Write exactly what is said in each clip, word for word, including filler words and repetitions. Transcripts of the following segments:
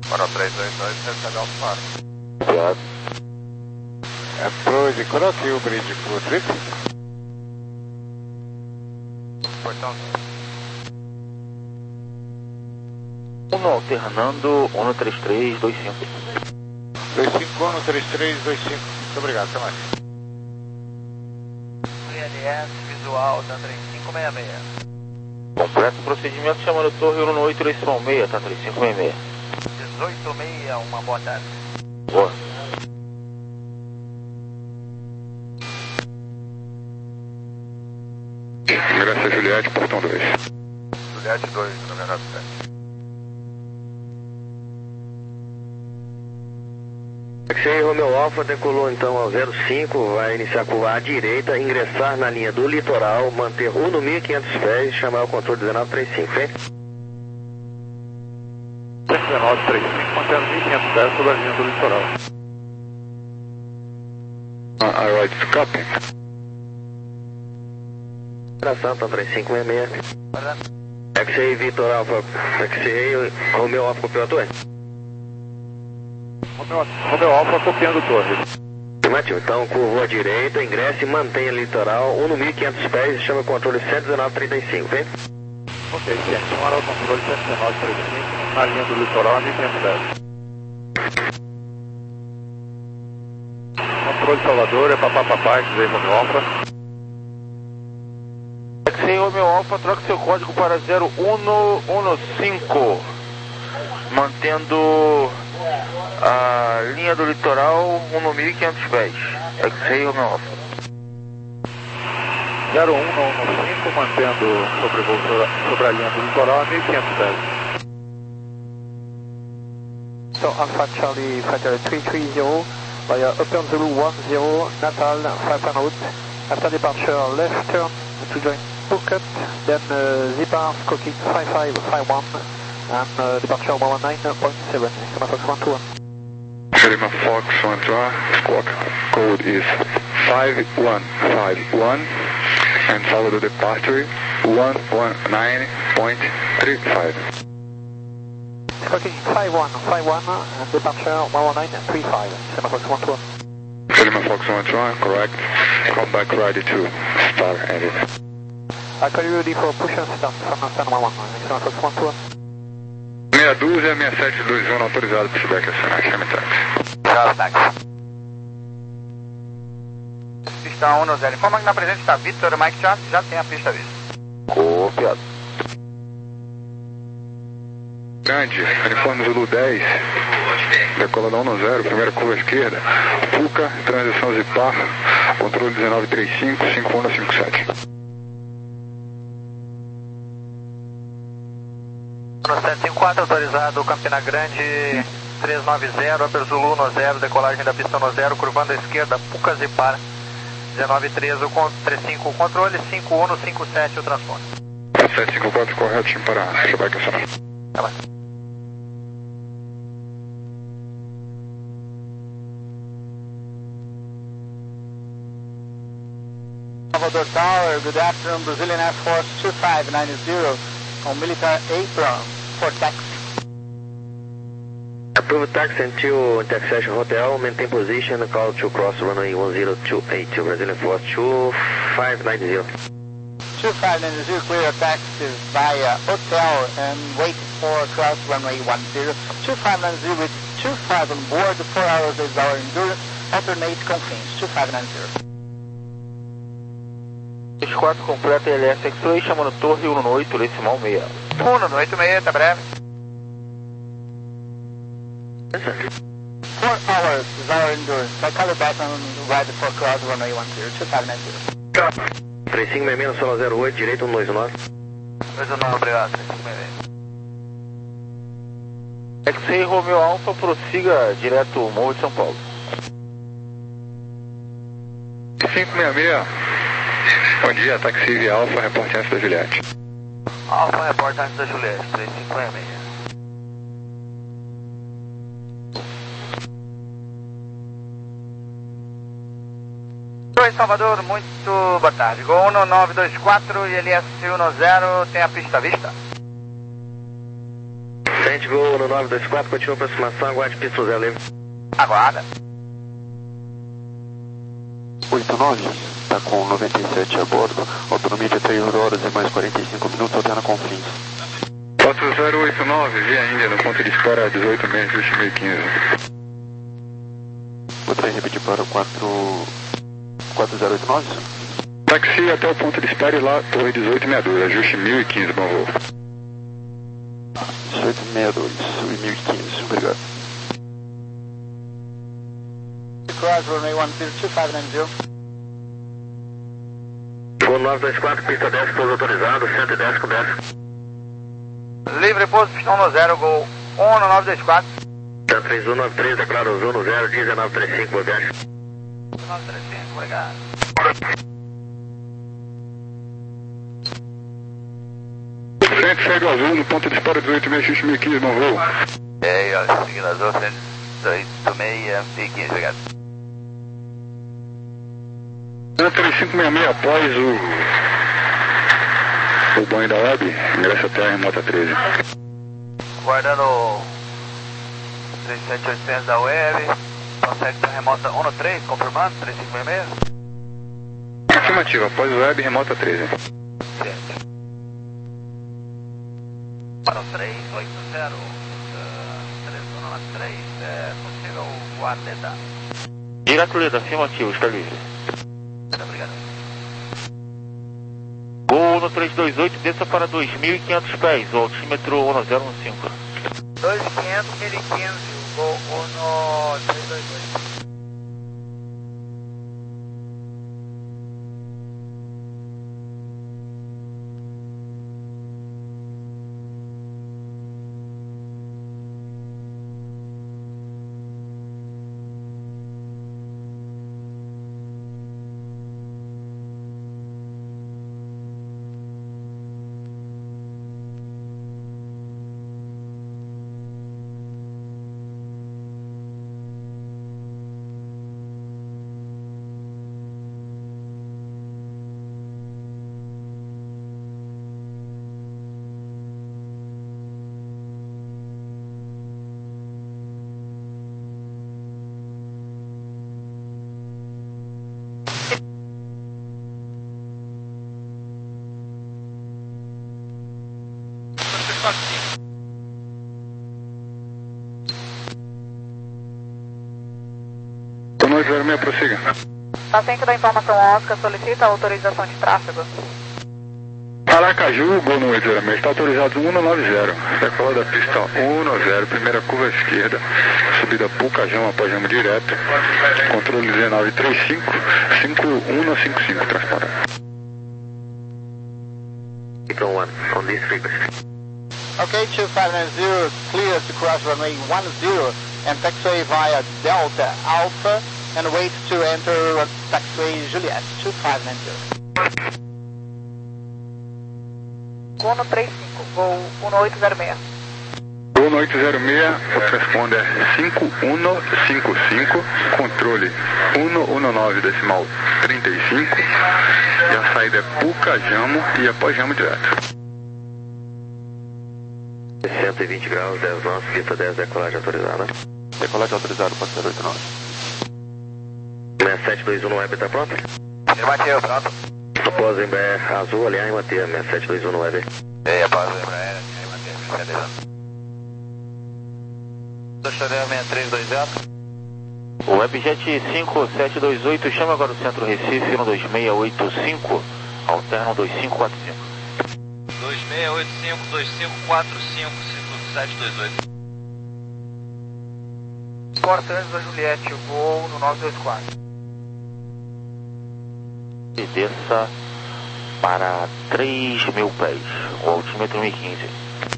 Coral três dois dois, recebe Alfa Par. Obrigado. Approach, coloque o bridge pro trip. Portão. um alternando, um três três dois cinco. dois cinco um, três três dois cinco. Muito obrigado, até mais. I L S, visual, da três cinco seis seis. Completo procedimento chamando torre um oito três seis, tá três cinco seis seis. dezoito seis, uma boa tarde. Boa. Graças a Juliette, portão dois. Juliette dois, noventa e sete. Taxi Romeo Alfa decolou então ao zero cinco, vai iniciar a curva à direita, ingressar na linha do litoral, manter um no mil e quinhentos pés, chamar o controle dezenove trinta e cinco, hein? dezenove trinta e cinco, mantendo mil e quinhentos pés sobre a linha do litoral. Uh, alright, copy. Operação, então três cinco seis seis. Taxi Vitor Alfa, Taxi Romeo Alfa, copiou a torre? Romeo Alfa copiando torre. Afirmativo, então curvou à direita, ingresse e mantenha litoral, um no mil e quinhentos pés, chama o controle cento e dezenove trinta e cinco, hein? Ok, cento um era o controle cento e dezenove trinta e cinco, na linha do litoral a mil e quinhentos pés. Controle Salvador, é papá papá, Taxi Romeo Alfa. Taxi Romeo Alfa, troca seu código para zero um um cinco, mantendo a linha do litoral um no mil e quinhentos pés. Taxi Romeo Alfa. zero um um cinco, mantendo sobrevoo sobre a linha do litoral a mil e quinhentos pés. So Alpha Charlie Fighter three three zero via Upper Zulu one zero, Natal, five hundred. After departure, left turn to join Phuket, then uh, Zipar, Skokie five five five one, and uh, departure one one nine point seven, Lima Fox one two one. Lima Fox one two one, squawk code is five one five one, and follow the departure one one nine point three five. Skokie five one five one, and departure one one nine three five, Lima Fox one two one. Lima Fox one two one, correct. Come back ready to start engine. I call you ready for push and start from stand one one, Lima Fox one two one. meia dúzia, seis sete dois um, autorizado para feedback acionar, chame táxi. Tchau, táxi. Pista um no zero. Informa que na presente está Vitor Mike Charlie, já tem a pista vista. Copiado. Grande, uniforme Zulu dez, decoladão no zero, primeira curva à esquerda, Puca, transição Zipar, controle dezenove trinta e cinco, cinco um cinco sete. No sete cinco quatro, autorizado Campina Grande três nove zero, Upper Zulu no zero, decolagem da pista no zero, curvando à esquerda, Puca Zipar, dezenove treze, três cinco, controle cinco um cinco sete, o transporte. sete cinco quatro, correto, para feedback acionar. Tá bem. Salvador Tower, good afternoon, Brazilian Air Force two five nine zero on military apron for taxi. Approve taxi until Taxation Hotel, maintain position, call to cross runway one zero two eight, Brazilian Force two five nine zero. two five nine zero, clear taxi via hotel and wait for cross runway one zero. two five nine zero with two five on board, four hours is our endurance, alternate confins, two five nine zero. dois quatro completa L S X-Ray, chamando torre um oito decimal seis. um no oito seis, tá breve. four hours is our endurance. I call you back on ride for cross runway one zero, two five nine zero. três cinco seis seis no solo zero oito, direito um dois nove. dois nove, obrigado, três cinco seis seis. Taxi Romeo Alfa, prossiga direto Morro de São Paulo. cinco seis seis, bom dia, Taxi Via Alfa, reporte antes da Juliette. Alfa, repórter antes da Juliette, três cinco seis seis. Oi, Salvador, muito boa tarde. Gol um nove dois quatro e L S um zero, tem a pista à vista? Sente Gol no nove dois quatro, continua a aproximação, aguarde pista zero livre. Aguarda. oito nove, está com noventa e sete a bordo, autonomia de três horas e mais quarenta e cinco minutos, alterna com fins. quatro zero oito nove, via Índia, no ponto de disparo dezoito meia, ajuste mil e quinze. Gostaria de repetir para o quatro zero oito nove? Taxi até o ponto de disparo lá, torre dezoito sessenta e dois, ajuste mil e quinze, bom voo. dezoito sessenta e dois, subi mil e quinze, obrigado. Cross runway one zero two five nine zero. Gol nove dois quatro, pista dez, pouso autorizado, cento e dez coberto. Livre pouso, pistão no zero, Gol um no nove dois quatro. três um nove três, declara o no zero, dezenove trinta e cinco, boa viagem. dezenove trinta e cinco, obrigado. Frente, segue o azul, no ponto de disparo dezoito meia, ajuste mil e quinze, bom voo. É, ó, seguindo azul, cento e oito meia, mil e quinze, obrigado. três cinco seis seis após o o banho da web, ingressa até a remota treze. Guardando três sete oitocentos da web, consegue ter remota um no três, confirmando, três cinco seis seis? Afirmativa, após o web, remota treze. Certo. Para o três oito zero, três um nove três, é possível guardar. Direto Lida, afirmativo, está livre. Muito obrigado. Gol no três dois oito, desça para dois mil e quinhentos pés, o altímetro um zero um cinco. dois mil e quinhentos, mil e quinze, Gol um no três dois oito. oito zero seis, prossiga. Paciente da informação Oscar solicita autorização de tráfego. Aracaju, gol no oito zero seis, está autorizado um no nove zero. Decola da pista um no zero, primeira curva esquerda, subida Pucajão, após jamo direto, controle dezenove trinta e cinco, cinco um no cinco cinco, transpondendo. Beacon one, on this frequency. Okay, two five nine zero, clear to cross runway one zero and taxiway via Delta Alpha and wait to enter taxiway Juliet, two five nine zero. Gol no três cinco, Gol um no oito zero seis. Gol no oito zero seis, o transponder é cinco um no cinco cinco, controle um no um nove decimal trinta e cinco, e a saída é Pucajamo e após jamo direto. cento e vinte graus, dez nós, pista dez, decolagem autorizada. Decolagem autorizada, quatro zero oito nove. seis sete dois um no web, tá pronto? Afirmativo, pronto. Após Embraer azul, aliar e manter, seis sete dois um no web. E após o Embraer, manter, beleza. Chanel seis três dois zero. O Webjet cinco sete dois oito, chama agora o centro Recife, um dois seis oito cinco, alterna um dois cinco quatro cinco. dois seis oito cinco, dois cinco quatro cinco, cinco sete dois oito. Portantes da Juliette, voo no nove dois quatro. E desça para três mil pés, o altímetro mil e quinze.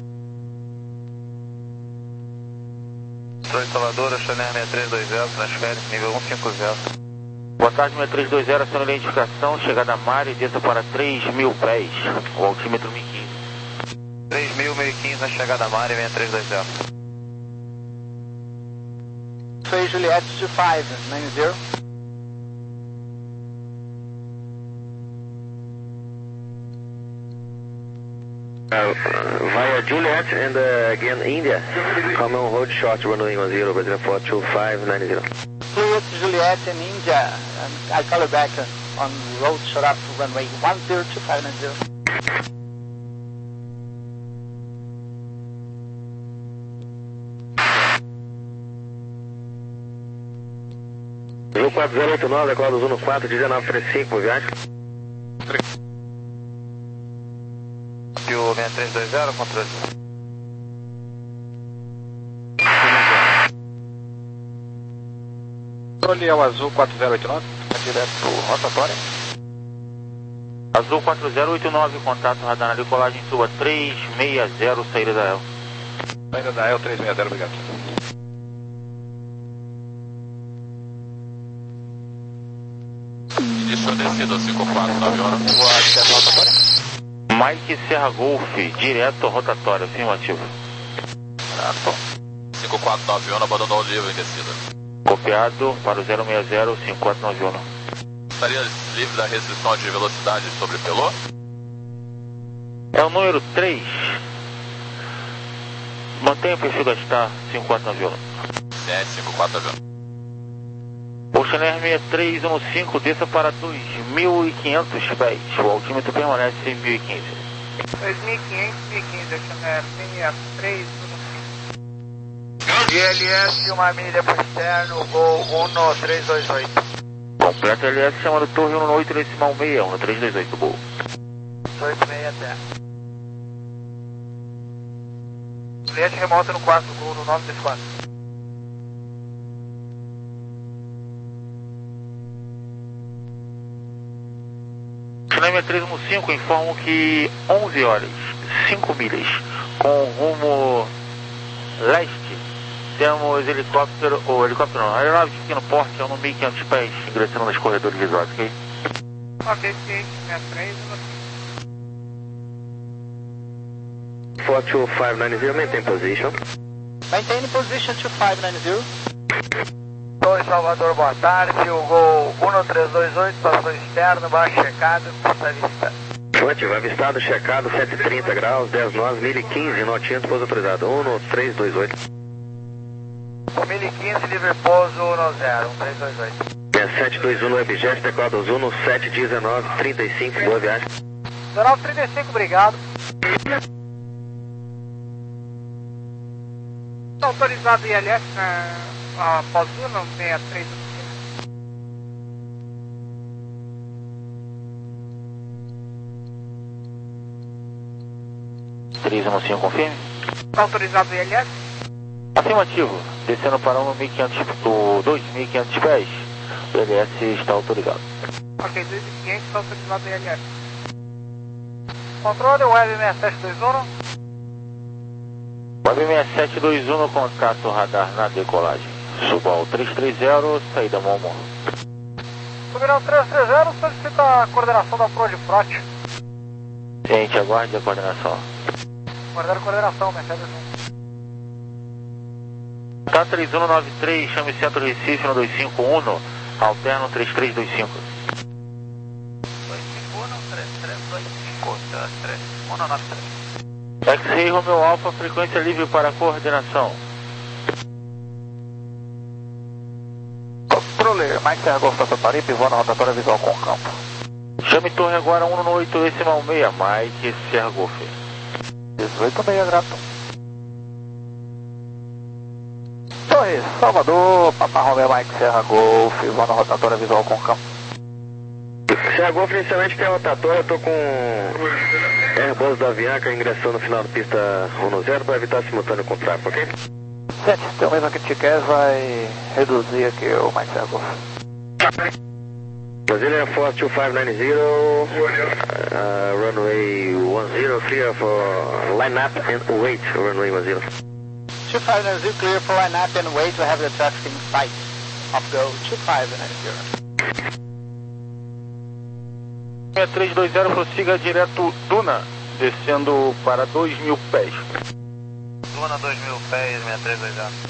Sou instaladora, Chanel seis três dois zero, transfere, nível um cinco zero. Boa tarde, seis três dois zero, aciona a identificação, chegada a mar e desça para três mil pés, o altímetro mil e quinze. três mil, mil e quinze na chegada a mar e seis três dois zero. Foi Juliet two five nine zero. Uh, via Juliet and uh, again India. Come on, hold short, runway one zero, Brazil four two five nine zero. Clear to Juliet and India. And I call you back on road short up runway one zero two five nine zero. Zulu quatro zero oito nove, acordo Zulu quatro um nove três cinco, viagem. Pio seis três dois zero, controle. Controle é o Azul quatro zero oito nove, tá direto rotatória. Azul quatro zero oito nove, contato radar na decolagem, suba três seis zero, saída da E L. Saída da E L três seis zero, obrigado. Início descida cinco quatro nove horas. Mike Serra Golf, direto rotatório, afirmativo. cinco quatro nove um, abandonou o livre em descida. Copiado para o zero seis zero cinco quatro nove um. Estaria livre da restrição de velocidade sobre Pelô? É o número três. Mantenha o perfil da Star cinco quatro nove um. C S cinco quatro nove um. Ocean Air seis três um cinco, desça para dois mil e quinhentos pés. O altímetro permanece em mil e quinze. dois mil e quinhentos, mil e quinze, Ocean Air seis três um cinco. I L S, uma milha para o externo, Gol um três dois oito. Completa L S chamando Torre um oito decimal seis, um três dois oito, Gol. oito seis até. Cliente remota no quatro, Gol no nove três quatro. seis três um cinco, informam que onze horas, cinco milhas, com rumo leste, temos helicóptero, ou helicóptero não, aeronave de pequeno porte, é um mil e quinhentos pés, ingressando nos corredores visuais, ok? Ok, seis três um cinco. four two five nine zero, maintain position. Maintain position two five nine zero. Oi, Salvador, boa tarde. O Gol um três dois oito, passou externo, baixo checado, pista vista. Ativo, avistado, checado, sete trinta graus, dez nove, mil e quinze, notinha, pouso autorizado, um três dois oito. mil e quinze, livre pouso um zero, um três dois oito. É sete dois um no Webjet, teclado Zuno, sete dezenove trinta e cinco, boa viagem. dezenove trinta e cinco, obrigado. Autorizado I L S na a Pazuno seis três um cinco. três um cinco, confirme. Autorizado I L S? Afirmativo, descendo para um mil e quinhentos, o dois mil e quinhentos pés, o L S está autorizado. Ok, dois mil e quinhentos, autorizado I L S. Controle, Web seis sete dois um. Web seis sete dois um no contato radar na decolagem. Suba ao três três zero, saída Momo. Subirão três três zero, solicita a coordenação da Pro de Frot. Gente, aguarde a coordenação. Guardar a coordenação, Mercedes um. K três um nove três, chame Centro Recife no dois cinco um, alterno três três dois cinco. dois cinco um, três três dois cinco, três um nove três. X-Ray Romeo Alpha, frequência livre para coordenação. Controle, Mike Serra Golf Passa Paripe, voa na rotatória visual com o campo. Chame torre agora um no oito decimal seis, Mike Serra Golf. dezoito meia, grato. Torre, Salvador, Papa Romeo Mike Serra Golf, voa na rotatória visual com o campo. Serra Golf inicialmente tem a rotatória, eu tô com Airbus da Avianca ingressando no final da pista um zero para evitar simultâneo com tráfego, ok? Sete, então mesmo que te quer vai reduzir aqui o Mike Serra Golf. Brasilia four two five nine zero, uh, runway one zero, clear for line up and wait, runway one zero. two five nine zero, clear for line up and wait to have the traffic in sight. Off go, two five nine zero. seis três dois zero, prossiga direto Duna, descendo para dois mil pés. Duna dois mil pés, seis três dois zero.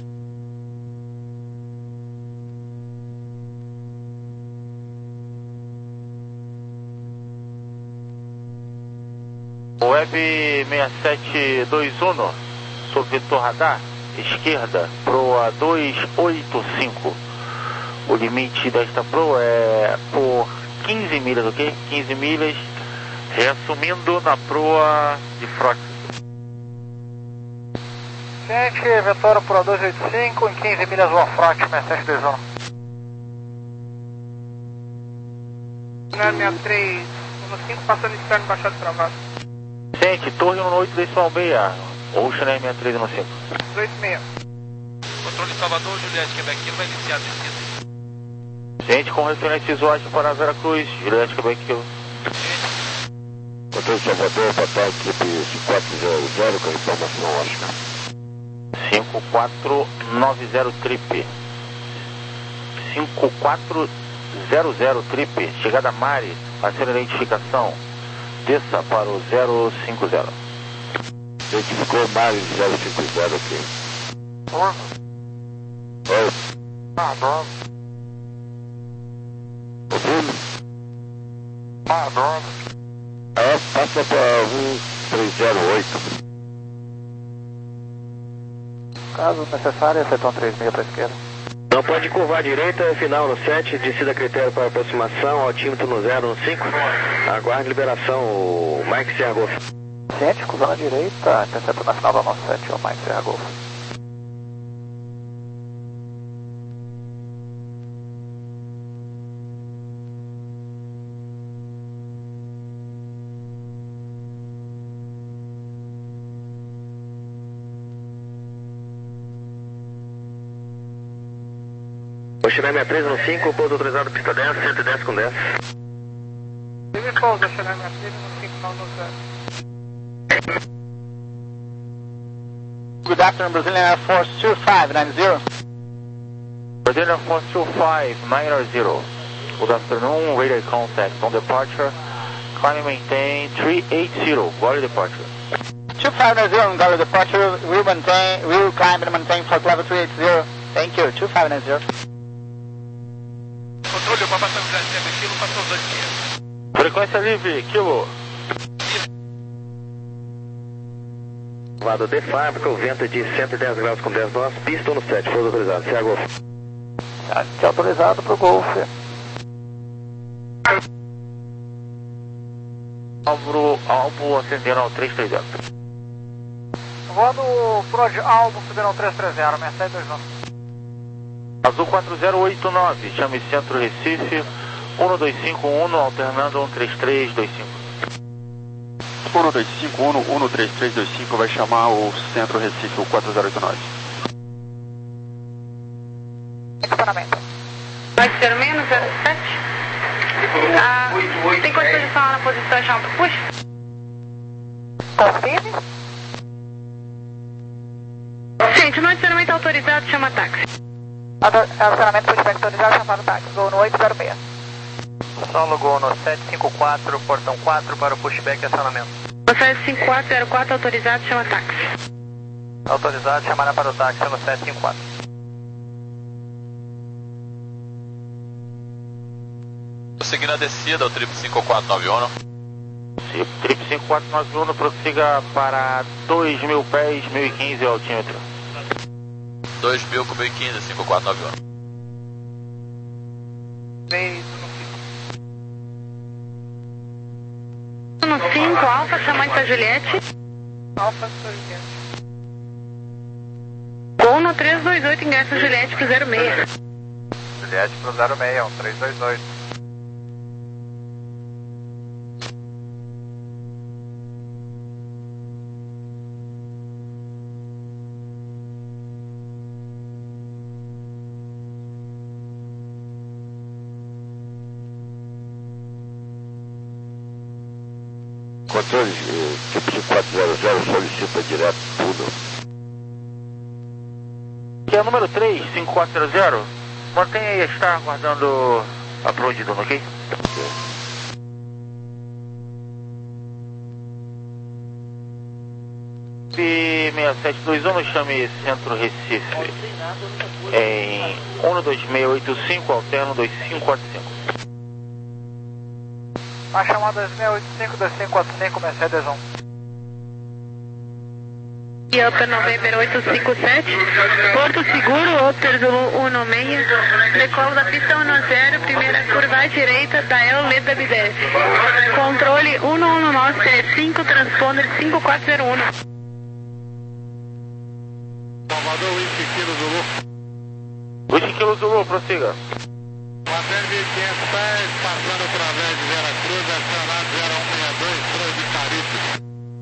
Web seis sete dois um, sobre vetor radar, esquerda, proa duzentos e oitenta e cinco. O limite desta proa é por quinze milhas, ok? quinze milhas, reassumindo na proa de frota. Gente, vetor proa duzentos e oitenta e cinco, em quinze milhas, o front, seis sete dois um. sessenta e três, cinco, passando externo, baixado travado. Gente, torre um oito decimal seis, Ocean sessenta e três um cinco. dois seis. Controle Salvador, Juliette, Quebec, vai iniciar a descida. Gente, com referência visuais para Veracruz, Juliette, Quebec. Controle Salvador, Patal, equipe cinco quatro zero zero, com informação Oscar. cinco quatro nove zero trip. cinco quatro zero zero trip, chegada Mari, a ser identificação. Desça para o zero cinco zero. Identificou Mari zero cinco zero aqui. Oi. Ah, bom. Ouvindo? Ah, bom. É, passa para um três zero oito. Caso necessário, acertão três seis para a esquerda. Não pode curvar à direita, final no sete, descida critério para aproximação, altímetro no zero cinco. Aguarde liberação, o Mike Sierra Golf. Gente, cruzando à direita, intercepto na final da nossa sete, o Mike Sierra Golf. Ocean sessenta e três um cinco, pouso autorizado, pista dez, cento e dez com dez. Teve pouso, Ocean sessenta e três um cinco, não no zero. Good afternoon, Brazilian Air Force two five nine zero. Brazilian Air Force two five nine zero. Good afternoon, radar contact on departure. Climb maintain three eight zero, Glória departure. two five nine zero, Glória departure, we'll maintain, we'll climb and maintain for level three eight zero. Thank you, two five nine zero. Controle, o Papa São José de Kilo, passou dois dias. Frequência livre, Kilo. Lado de fábrica, o vento é de cento e dez graus com dez nós, pista no sete, pouso autorizado, Sierra Golf. Gente, autorizado para o Golf. Alvo, alvo acendendo ao três três zero. Voando Prod Alvo, Federal três três zero, seis sete dois um. Azul quatro zero oito nove, chame Centro Recife, um dois cinco um, alternando um três três dois cinco. um dois cinco um, um três três dois cinco vai chamar o Centro Recife, o quatro zero oito nove. Equiparamento. Vai ser menos zero sete. Ah, tem condição de falar na posição e chamar para push? Confirme. Gente, no adicionamento autorizado, chama táxi. Acionamento pushback autorizado, chamado táxi. Gol no oito zero seis. Solo Gol no sete cinco quatro, portão quatro para o pushback e acionamento. Processo cinco quatro zero quatro, autorizado, chama táxi. Autorizado, chamada para o táxi no sete cinco quatro. Seguindo a descida, o trip cinco quatro nove um. Trip cinco quatro nove um, prossiga para dois mil pés, mil e quinze o altímetro. dois mil com mil e quinze, cinco quatro nove um. três No cinco, Alfa, chamando para Juliette. Alfa, Juliette. Gol no três dois oito, ingresso Juliette para o zero seis. Juliette para o zero seis, um três dois oito. Controle, tipo cinco quatro zero zero, solicita direto tudo. Que é o número três, cinco quatro zero zero. Mantenha aí, está aguardando a prontidão, ok? Ok. P seis sete dois um, chame Centro Recife. Em um dois seis oito cinco, alterno dois cinco quatro cinco. A chamada dois seis oito cinco, dois cinco quatro cinco, Mercedes um. Upper November oito cinco sete, Porto Seguro, Upper Zulu um seis, decolo da pista um zero, primeira curva à direita, Dael Leda B dez. Controle um um nove três cinco, transponder cinco quatro zero um. Salvador, Whisky Kilo Zulu. Whisky Kilo Zulu, prossiga. Mantendo mil e quinhentos pés, passando através de Vera Cruz, acionado zero um seis dois, Cruz de Caribe.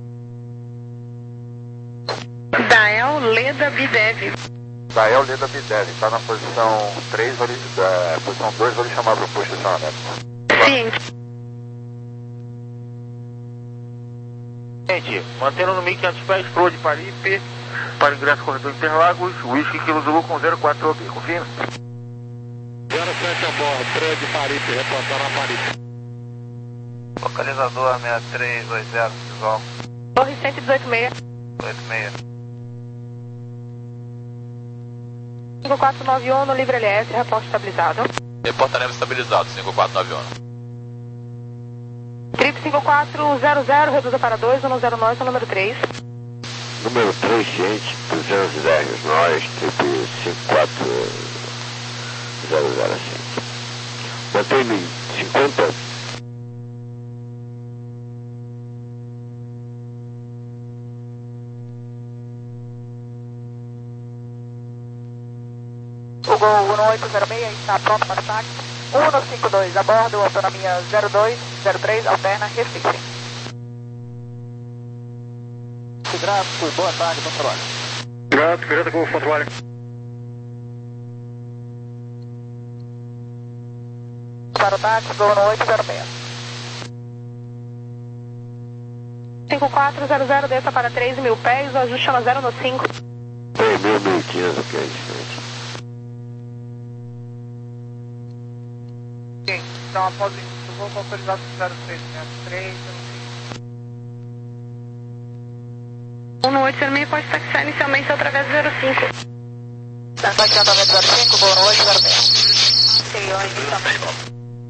Dael Leda Bidev. Dael Leda Bidev, está na posição três, vou lhe, da posição dois, vou lhe chamar para o posto de estacionamento. Sim. Gente, mantendo no mil e quinhentos pés, Flor de Paripe, para ingresso corredor Interlagos, Whisky Kilo Zulu com zero quatro, ok, confirme. zero sete a bordo, Flor de Paripe, reportando a Paripe. Localizador seis três dois zero, visual. Torre cento e dezoito seis. oito seis. cinco quatro nove um no livre L S, reporte estabilizado. Reportaremos estabilizado, cinco quatro nove um. Trip cinco quatro zero zero, reduza para dois, um zero nove, número três. Número três, ciente, duzentos e dez, nós, trip cinco quatro zero zero, ciente. Mantém-me cinquenta. O Gol um oito zero seis está pronto para ataque. um cinco dois, a bordo, autonomia zero dois zero três, alterna, Recife. Gráfico, boa tarde, controle. Gráfico, Greta com o controle. Para o táxi, Gol um oito zero seis. cinco quatro zero zero, desça para três mil pés, o ajuste é zero no cinco. três mil, mil e quinhentos, ok, diferente. Ok, então após isso, eu vou autorizar o zero três, né? três, um oito zero seis pode taxar inicialmente através do zero cinco. Está aqui através do zero cinco, Gol um oito zero seis. Exterior, inicialmente.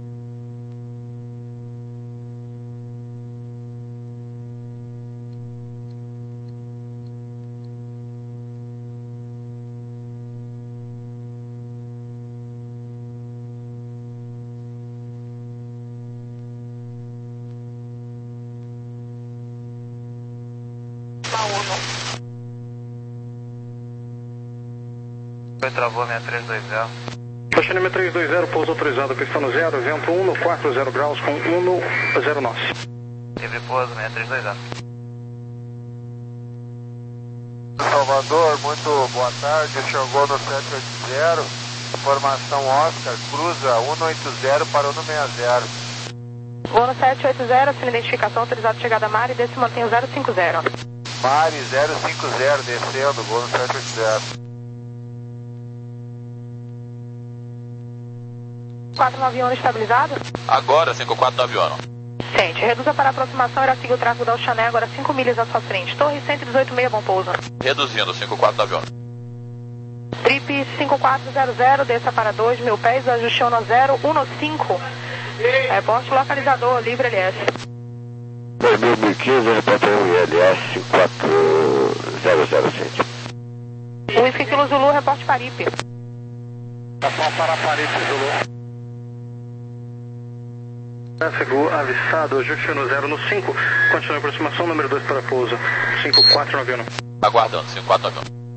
Foi, travou seis três dois zero. Baixando seis três dois zero, pouso autorizado, pista no zero, vento um no quatro zero graus com um no zero nove. Livre pouso seis três dois zero. Salvador, muito boa tarde, chegou no sete oito zero, formação Oscar, cruza um oito zero para o sessenta. Voo no sete oito zero, sem identificação, autorizado chegada a Mari, desce e mantém o zero cinco zero. Mari zero cinco zero, descendo, voo no sete oito zero. quatro nove um estabilizado? Agora, cinco quatro nove um. Sente, reduza para a aproximação, irá seguir o tráfego da Oceané, agora cinco milhas à sua frente. Torre cento e dezoito seis, bom pouso. Reduzindo, cinco quatro nove um. Trip cinco quatro zero zero, desça para dois mil pés, ajuste um zero, um cinco. Reporte localizador, livre L S. dois mil, mil e quinze, repórter L S cinco quatro zero zero, ciente. Whisky Kilo Zulu, reporte Paripe. Ação para Paripe, Zulu. Tráfego avistado, ajuste no zero no cinco, continue a aproximação, número dois para pouso, cinco quatro nove um. Aguardando, cinco quatro nove um.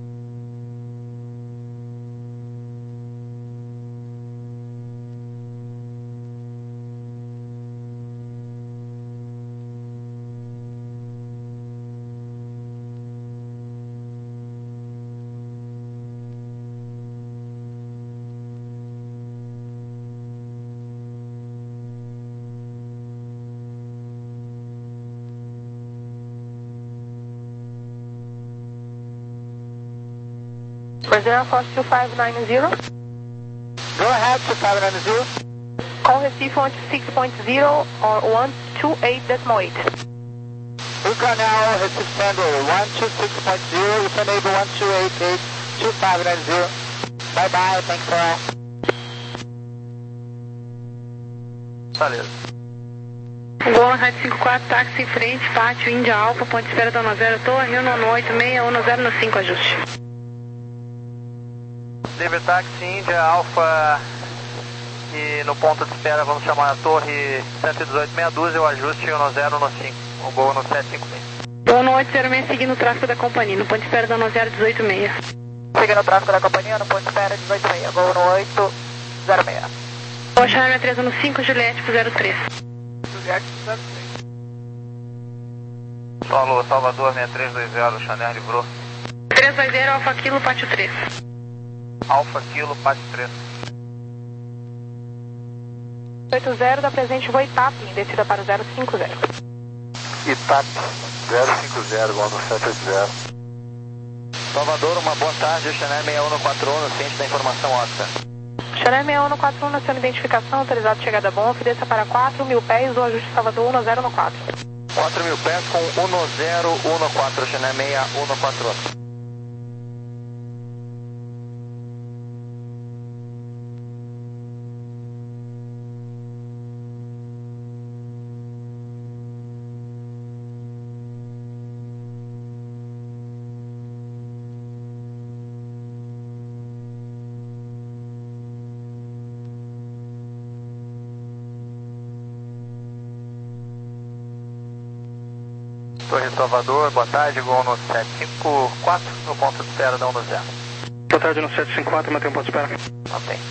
Brazil Air Force two five nine zero. Go ahead, two five nine zero. Call Recife one two six point zero or one two eight decimal eight. Uca now, Recife Tango one two six point zero, if enable one two eight eight two five nine zero. Bye bye, thanks for all. Beleza. Gol sete cinco quatro, táxi em frente, pátio, Índia Alfa, ponte de espera da um zero, torre, um oito seis, um zero cinco, ajuste. Livre táxi, Índia Alfa, e no ponto de espera vamos chamar a torre cento e dezoito meia dúzia, o ajuste um zero cinco, o gol no sete cinco seis. Gol no oito zero seis, seguindo o tráfego da companhia, no ponto de espera da um zero dezoito seis. Seguindo o tráfego da companhia, no ponto de espera dezoito seis, gol no oito zero seis. Gol Chanel três um cinco, Juliette pro zero três. Juliette pro zero três. Solo Salvador seis três dois zero, Chanel livrou. três dois zero, Alfa Kilo, Pátio três. Alfa Kilo, Pátio três. oito zero, da presente voo Itap, em descida para o zero cinco zero. Itap, zero cinco zero, gol no sete oito zero. Salvador, uma boa tarde, Chanel seis um quatro um, ciente da informação ótica. Chanel seis um quatro um, na sua identificação, autorizado chegada bom, ofereça para quatro mil pés, o ajuste Salvador um zero quatro. quatro mil pés com um zero um quatro, Chanel seis um quatro um. Torre Salvador, boa tarde, gol no sete cinco quatro, no ponto de espera da um zero. Boa tarde no sete cinco quatro, mantém um ponto de espera. Mantém.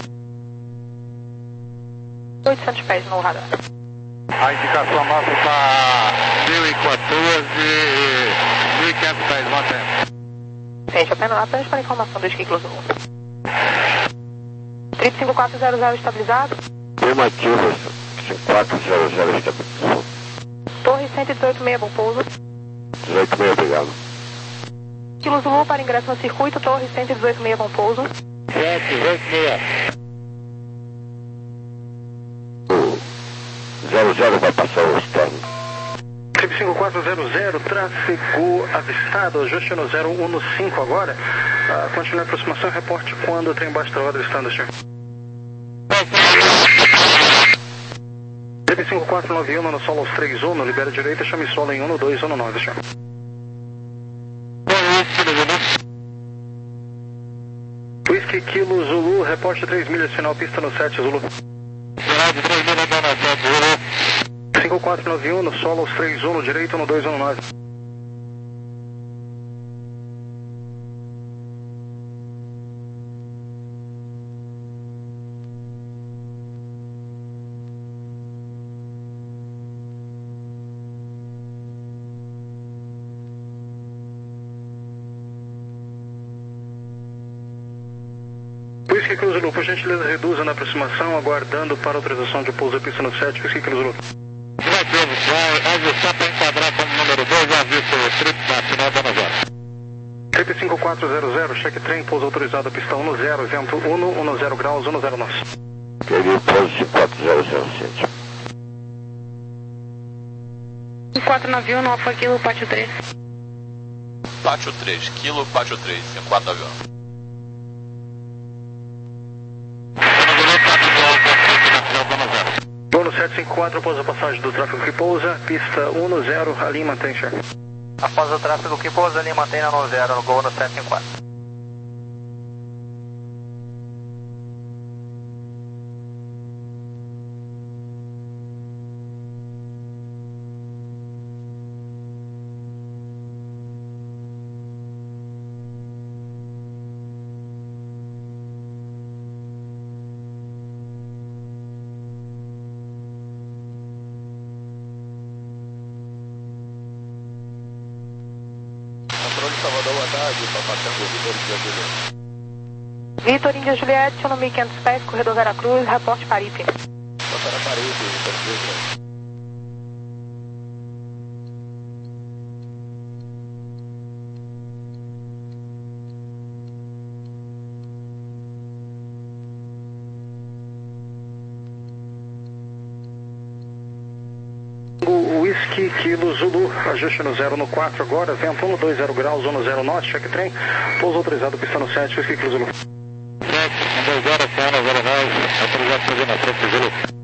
oitocentos pés no radar. A indicação nossa está mil e quatorze, mil e quinhentos pés, mantém. Gente, apenas, apenas para informação dos ciclos do três cinco quatro zero zero estabilizado. Afirmativa, cinco quatro zero zero estabilizado. Torre cento e dezoito seis, bom pouso. dezoito seis, obrigado. Kilo Zulu para ingresso no circuito, torre cento e dezoito seis, bom pouso. sete dezoito seis. O zero zero vai passar o externo. cinco quatro zero zero, tráfego avistado, ajuste no zero um cinco agora. Uh, continue a aproximação, reporte quando o trem baixa da hora estando, senhor. cinco quatro nove um no solo aos três um, libera direita, chame solo em um dois um nove, senhor. Whisky Kilo Zulu, reporte três milhas, final pista no sete, Zulu. Final de três milhas, no sete, Zulu. cinco quatro nove um no solo aos três um, direito no dois um nove. Whisky Kilo Zulu, por gentileza reduza na aproximação, aguardando para autorização de pouso da pista no sete, Whisky Kilo Zulu. Negativo, vai ajustar para enquadrar como número dois, aviso o trip na final da zero. Trip cinco quatro zero zero, cheque trem, pouso autorizado, pista um zero, vento um, um zero graus, um zero nós. Peguei pouso cinco quatro zero zero, ciente. cinco quatro nove um no Alfa Kilo, Pátio três. Pátio três, Kilo, Pátio três, cinco quatro nove um. Gol no sete cinco quatro, após a passagem do tráfego que pousa, pista um zero, a linha mantém, chefe. Após o tráfego que pousa, a linha mantém na um zero, no gol no sete cinco quatro. Salvador, boa tarde, está passando o Vitor Índia Juliette. Vitor Índia Juliette, mil e quinhentos pés, corredor Veracruz, reporte Paripe. Para Paripe, Vitor Índia. Whisky Kilo Zulu, ajuste no zero no quatro agora, vento um dois zero graus, um zero norte, cheque trem, pouso autorizado, pista no sete, Whisky Kilo Zulu. sete, um dois zero, zero nove, autorizado, fazer na frente, Zulu.